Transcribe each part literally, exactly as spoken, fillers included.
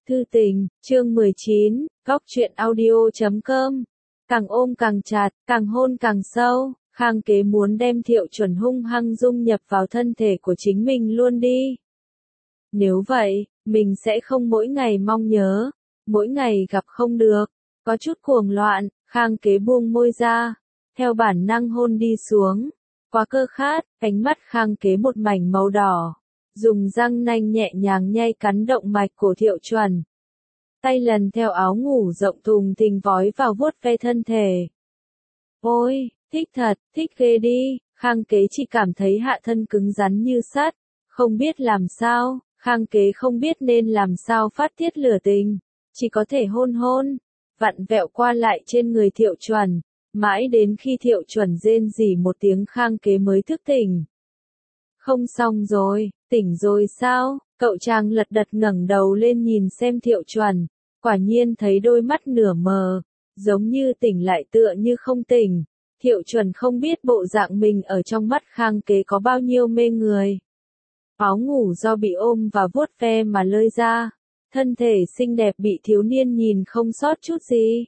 Thư tình, chương mười chín, góc truyện audio chấm com. Càng ôm càng chặt, càng hôn càng sâu, Khang Kế muốn đem Thiệu Chuẩn hung hăng dung nhập vào thân thể của chính mình luôn đi. Nếu vậy, mình sẽ không mỗi ngày mong nhớ, mỗi ngày gặp không được. Có chút cuồng loạn, Khang Kế buông môi ra, theo bản năng hôn đi xuống. Quá cơ khát, ánh mắt Khang Kế một mảnh màu đỏ. Dùng răng nanh nhẹ nhàng nhay cắn động mạch của Thiệu Chuẩn. Tay lần theo áo ngủ rộng thùng thình vói vào vuốt ve thân thể. Ôi, thích thật, thích ghê đi, Khang Kế chỉ cảm thấy hạ thân cứng rắn như sắt, không biết làm sao, Khang Kế không biết nên làm sao phát tiết lửa tình, chỉ có thể hôn hôn, vặn vẹo qua lại trên người Thiệu Chuẩn, mãi đến khi Thiệu Chuẩn rên rỉ một tiếng Khang Kế mới thức tỉnh. Không xong rồi, tỉnh rồi sao? Cậu chàng lật đật ngẩng đầu lên nhìn xem Thiệu Chuẩn, quả nhiên thấy đôi mắt nửa mờ, giống như tỉnh lại tựa như không tỉnh. Thiệu Chuẩn không biết bộ dạng mình ở trong mắt Khang Kế có bao nhiêu mê người. Áo ngủ do bị ôm và vuốt ve mà lơi ra, thân thể xinh đẹp bị thiếu niên nhìn không sót chút gì.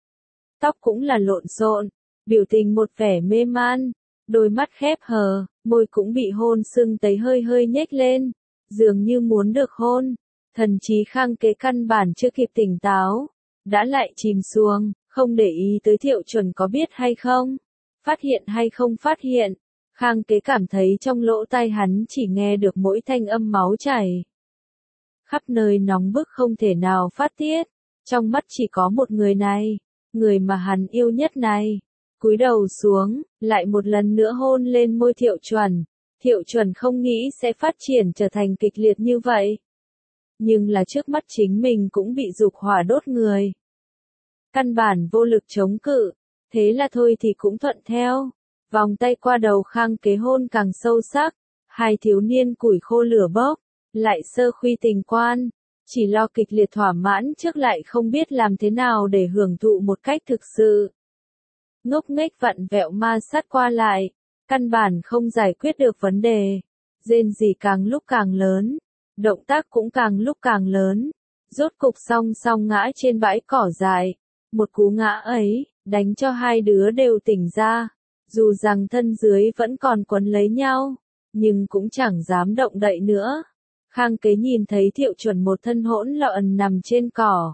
Tóc cũng là lộn xộn, biểu tình một vẻ mê man, đôi mắt khép hờ, môi cũng bị hôn sưng tấy hơi hơi nhếch lên, dường như muốn được hôn. Thần trí Khang Kế căn bản chưa kịp tỉnh táo, đã lại chìm xuống, không để ý tới Thiệu Chuẩn có biết hay không, phát hiện hay không phát hiện. Khang Kế cảm thấy trong lỗ tai hắn chỉ nghe được mỗi thanh âm máu chảy. Khắp nơi nóng bức không thể nào phát tiết, trong mắt chỉ có một người này, người mà hắn yêu nhất này. Cúi đầu xuống, lại một lần nữa hôn lên môi Thiệu Chuẩn. Thiệu Chuẩn không nghĩ sẽ phát triển trở thành kịch liệt như vậy. Nhưng là trước mắt chính mình cũng bị dục hỏa đốt người. Căn bản vô lực chống cự, thế là thôi thì cũng thuận theo. Vòng tay qua đầu Khang Kế hôn càng sâu sắc, hai thiếu niên củi khô lửa bốc, lại sơ khuy tình quan, chỉ lo kịch liệt thỏa mãn trước lại không biết làm thế nào để hưởng thụ một cách thực sự. Ngốc nghếch vặn vẹo ma sát qua lại, căn bản không giải quyết được vấn đề. Rên rỉ càng lúc càng lớn, động tác cũng càng lúc càng lớn. Rốt cục song song ngã trên bãi cỏ dại. Một cú ngã ấy, đánh cho hai đứa đều tỉnh ra. Dù rằng thân dưới vẫn còn quấn lấy nhau, nhưng cũng chẳng dám động đậy nữa. Khang Kế nhìn thấy Thiệu Chuẩn một thân hỗn loạn nằm trên cỏ.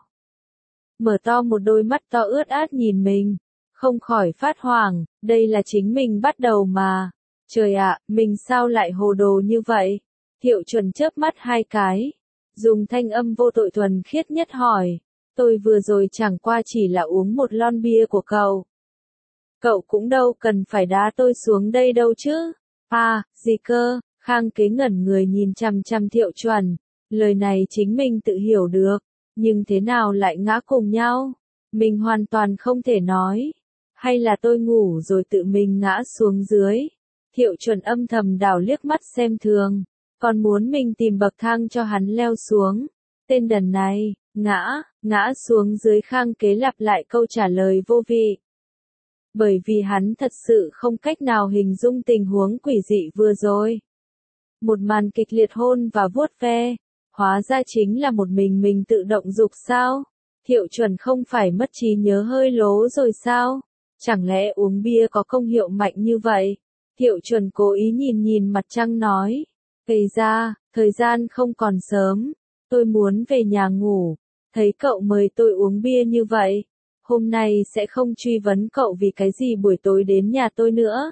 Mở to một đôi mắt to ướt át nhìn mình. Không khỏi phát hoảng, đây là chính mình bắt đầu mà. Trời ạ, mình sao lại hồ đồ như vậy? Thiệu Chuẩn chớp mắt hai cái, dùng thanh âm vô tội thuần khiết nhất hỏi, tôi vừa rồi chẳng qua chỉ là uống một lon bia của cậu. Cậu cũng đâu cần phải đá tôi xuống đây đâu chứ. À, gì cơ? Khang Kế ngẩn người nhìn chằm chằm Thiệu Chuẩn, lời này chính mình tự hiểu được, nhưng thế nào lại ngã cùng nhau? Mình hoàn toàn không thể nói. Hay là tôi ngủ rồi tự mình ngã xuống dưới? Thiệu Chuẩn âm thầm đảo liếc mắt xem thường, còn muốn mình tìm bậc thang cho hắn leo xuống. Tên đần này, ngã, ngã xuống dưới. Khang Kế lặp lại câu trả lời vô vị. Bởi vì hắn thật sự không cách nào hình dung tình huống quỷ dị vừa rồi. Một màn kịch liệt hôn và vuốt ve, hóa ra chính là một mình mình tự động dục sao? Thiệu Chuẩn không phải mất trí nhớ hơi lố rồi sao? Chẳng lẽ uống bia có công hiệu mạnh như vậy? Thiệu Chuẩn cố ý nhìn nhìn mặt trăng nói. Kể ra, thời gian không còn sớm. Tôi muốn về nhà ngủ. Thấy cậu mời tôi uống bia như vậy. Hôm nay sẽ không truy vấn cậu vì cái gì buổi tối đến nhà tôi nữa.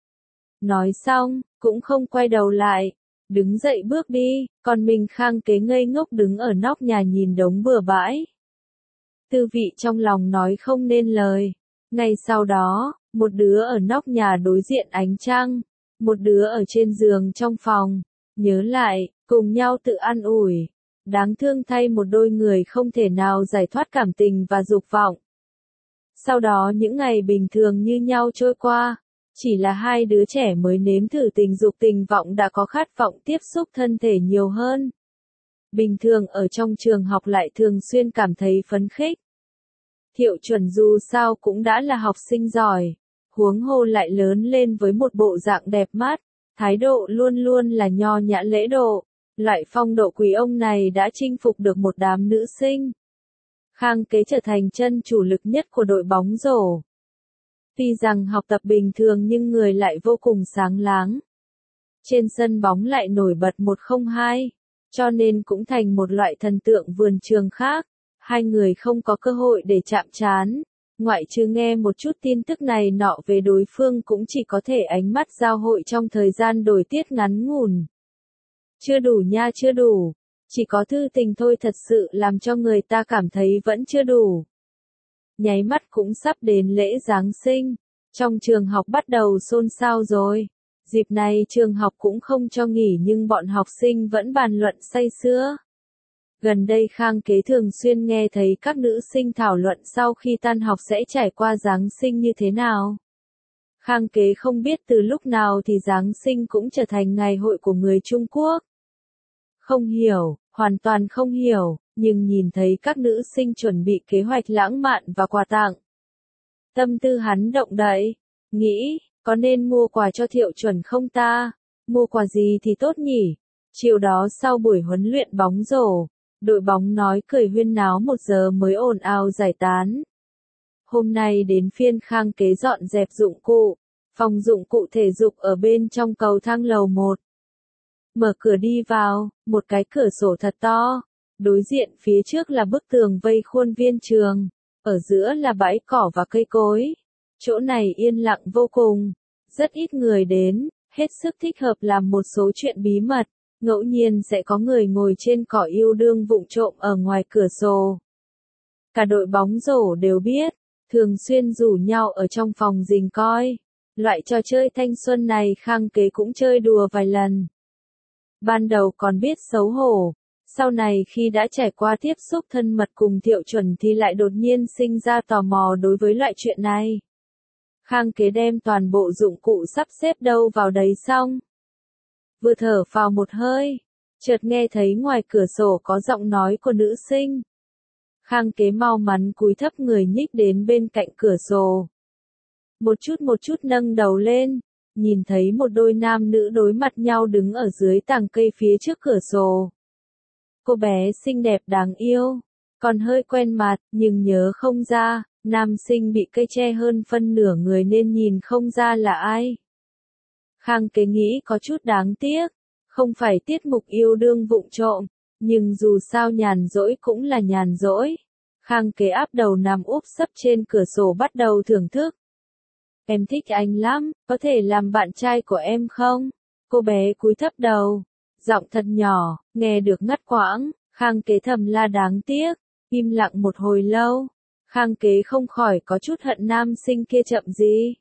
Nói xong, cũng không quay đầu lại. Đứng dậy bước đi, còn mình Khang Kế ngây ngốc đứng ở nóc nhà nhìn đống bừa bãi. Tư vị trong lòng nói không nên lời. Ngay sau đó, một đứa ở nóc nhà đối diện ánh trăng, một đứa ở trên giường trong phòng, nhớ lại, cùng nhau tự an ủi. Đáng thương thay một đôi người không thể nào giải thoát cảm tình và dục vọng. Sau đó những ngày bình thường như nhau trôi qua, chỉ là hai đứa trẻ mới nếm thử tình dục tình vọng đã có khát vọng tiếp xúc thân thể nhiều hơn. Bình thường ở trong trường học lại thường xuyên cảm thấy phấn khích. Thiệu Chuẩn dù sao cũng đã là học sinh giỏi, huống hồ lại lớn lên với một bộ dạng đẹp mắt, thái độ luôn luôn là nho nhã lễ độ, Loại phong độ quý ông này đã chinh phục được một đám nữ sinh. Khang Kế trở thành chân chủ lực nhất của đội bóng rổ. Tuy rằng học tập bình thường nhưng người lại vô cùng sáng láng. Trên sân bóng lại nổi bật một không hai, cho nên cũng thành một loại thần tượng vườn trường khác. Hai người không có cơ hội để chạm trán, ngoại trừ nghe một chút tin tức này nọ về đối phương cũng chỉ có thể ánh mắt giao hội trong thời gian đổi tiết ngắn ngủn. Chưa đủ nha, chưa đủ. Chỉ có thư tình thôi, thật sự làm cho người ta cảm thấy vẫn chưa đủ. Nháy mắt cũng sắp đến lễ Giáng sinh. Trong trường học bắt đầu xôn xao rồi. Dịp này trường học cũng không cho nghỉ nhưng bọn học sinh vẫn bàn luận say sưa. Gần đây Khang Kế thường xuyên nghe thấy các nữ sinh thảo luận sau khi tan học sẽ trải qua Giáng sinh như thế nào. Khang Kế không biết từ lúc nào thì Giáng sinh cũng trở thành ngày hội của người Trung Quốc. Không hiểu, hoàn toàn không hiểu, nhưng nhìn thấy các nữ sinh chuẩn bị kế hoạch lãng mạn và quà tặng. Tâm tư hắn động đậy, nghĩ, có nên mua quà cho Thiệu Chuẩn không ta? Mua quà gì thì tốt nhỉ? Chiều đó sau buổi huấn luyện bóng rổ, đội bóng nói cười huyên náo một giờ mới ồn ào giải tán. Hôm nay đến phiên Khang Kế dọn dẹp dụng cụ, phòng dụng cụ thể dục ở bên trong cầu thang lầu một. Mở cửa đi vào, một cái cửa sổ thật to, đối diện phía trước là bức tường vây khuôn viên trường, ở giữa là bãi cỏ và cây cối. Chỗ này yên lặng vô cùng, rất ít người đến, hết sức thích hợp làm một số chuyện bí mật, ngẫu nhiên sẽ có người ngồi trên cỏ yêu đương vụng trộm ở ngoài cửa sổ. Cả đội bóng rổ đều biết, thường xuyên rủ nhau ở trong phòng rình coi. Loại trò chơi thanh xuân này Khang Kế cũng chơi đùa vài lần. Ban đầu còn biết xấu hổ, sau này khi đã trải qua tiếp xúc thân mật cùng Thiệu Chuẩn thì lại đột nhiên sinh ra tò mò đối với loại chuyện này. Khang Kế đem toàn bộ dụng cụ sắp xếp đâu vào đấy xong. Vừa thở phào một hơi, chợt nghe thấy ngoài cửa sổ có giọng nói của nữ sinh. Khang Kế mau mắn cúi thấp người nhích đến bên cạnh cửa sổ. Một chút một chút nâng đầu lên, nhìn thấy một đôi nam nữ đối mặt nhau đứng ở dưới tàng cây phía trước cửa sổ. Cô bé xinh đẹp đáng yêu, còn hơi quen mặt, nhưng nhớ không ra, nam sinh bị cây che hơn phân nửa người nên nhìn không ra là ai. Khang Kế nghĩ có chút đáng tiếc, không phải tiết mục yêu đương vụng trộm, nhưng dù sao nhàn rỗi cũng là nhàn rỗi. Khang Kế áp đầu nằm úp sấp trên cửa sổ bắt đầu thưởng thức. Em thích anh lắm, có thể làm bạn trai của em không? Cô bé cúi thấp đầu, giọng thật nhỏ, nghe được ngắt quãng. Khang Kế thầm la đáng tiếc, im lặng một hồi lâu. Khang Kế không khỏi có chút hận nam sinh kia chậm gì.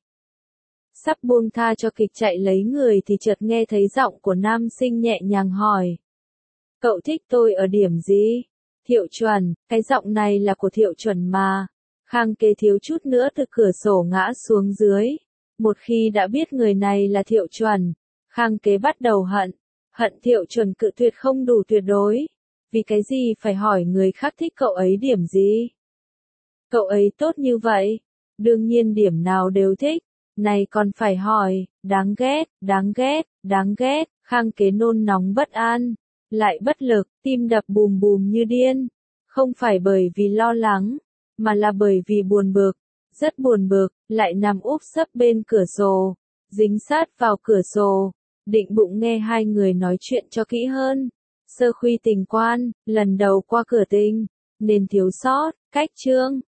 Sắp buông tha cho kịch chạy lấy người thì chợt nghe thấy giọng của nam sinh nhẹ nhàng hỏi. Cậu thích tôi ở điểm gì? Thiệu Chuẩn, cái giọng này là của Thiệu Chuẩn mà. Khang Kế thiếu chút nữa từ cửa sổ ngã xuống dưới. Một khi đã biết người này là Thiệu Chuẩn, Khang Kế bắt đầu hận. Hận Thiệu Chuẩn cự tuyệt không đủ tuyệt đối. Vì cái gì phải hỏi người khác thích cậu ấy điểm gì? Cậu ấy tốt như vậy, đương nhiên điểm nào đều thích. Này còn phải hỏi, đáng ghét, đáng ghét, đáng ghét. Khang Kế nôn nóng bất an, lại bất lực, tim đập bùm bùm như điên. Không phải bởi vì lo lắng, mà là bởi vì buồn bực, rất buồn bực, lại nằm úp sấp bên cửa sổ, dính sát vào cửa sổ, định bụng nghe hai người nói chuyện cho kỹ hơn. Sơ khuy tình quan, lần đầu qua cửa tình, nên thiếu sót, cách chương.